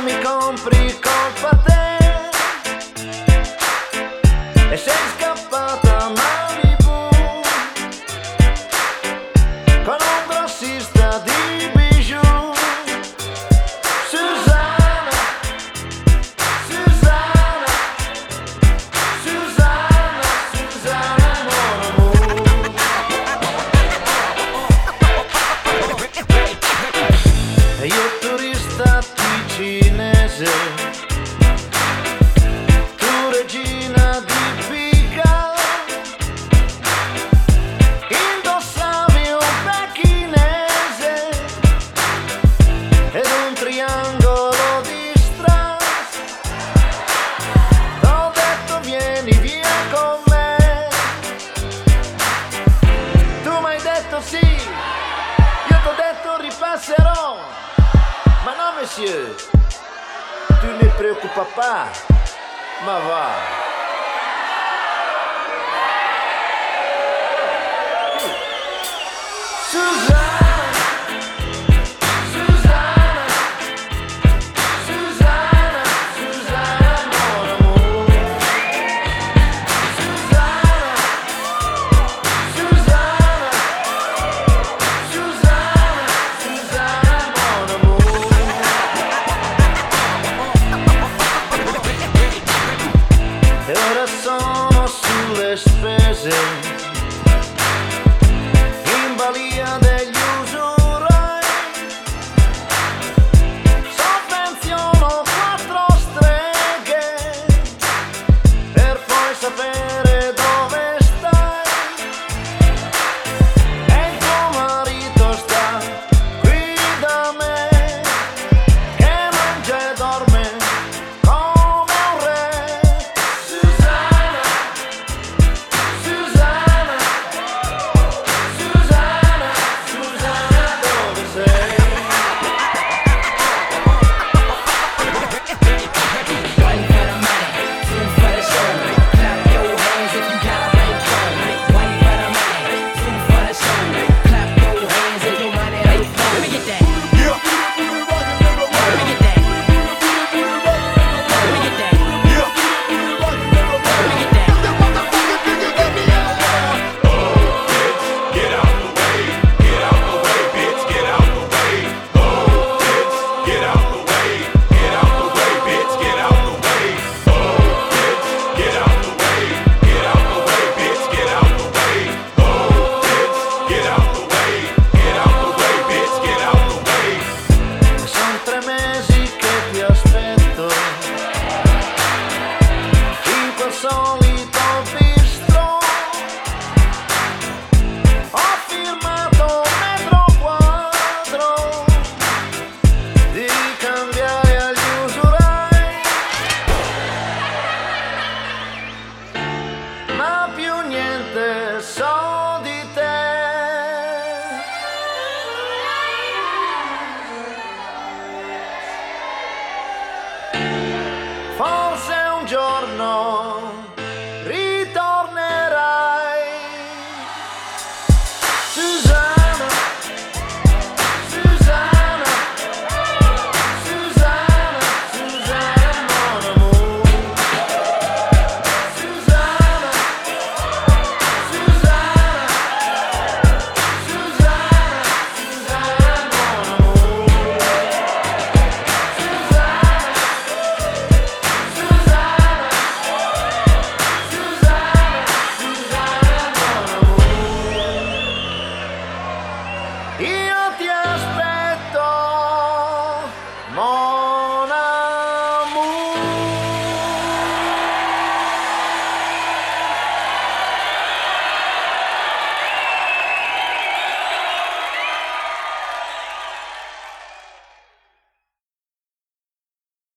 mi compri colpa te e sei scappata a Malibu con un grossista di bijou. Susanna, Susanna, Susanna, Susanna, mon amour. E io turista ticinese, tu regina di Pica, indossavi un pechinese ed un triangolo di strass. T'ho detto vieni via con me, tu m'hai detto sì, io t'ho detto ripasserò. Ma non monsieur, tu ne preoccupa pas, ma va. Susanna.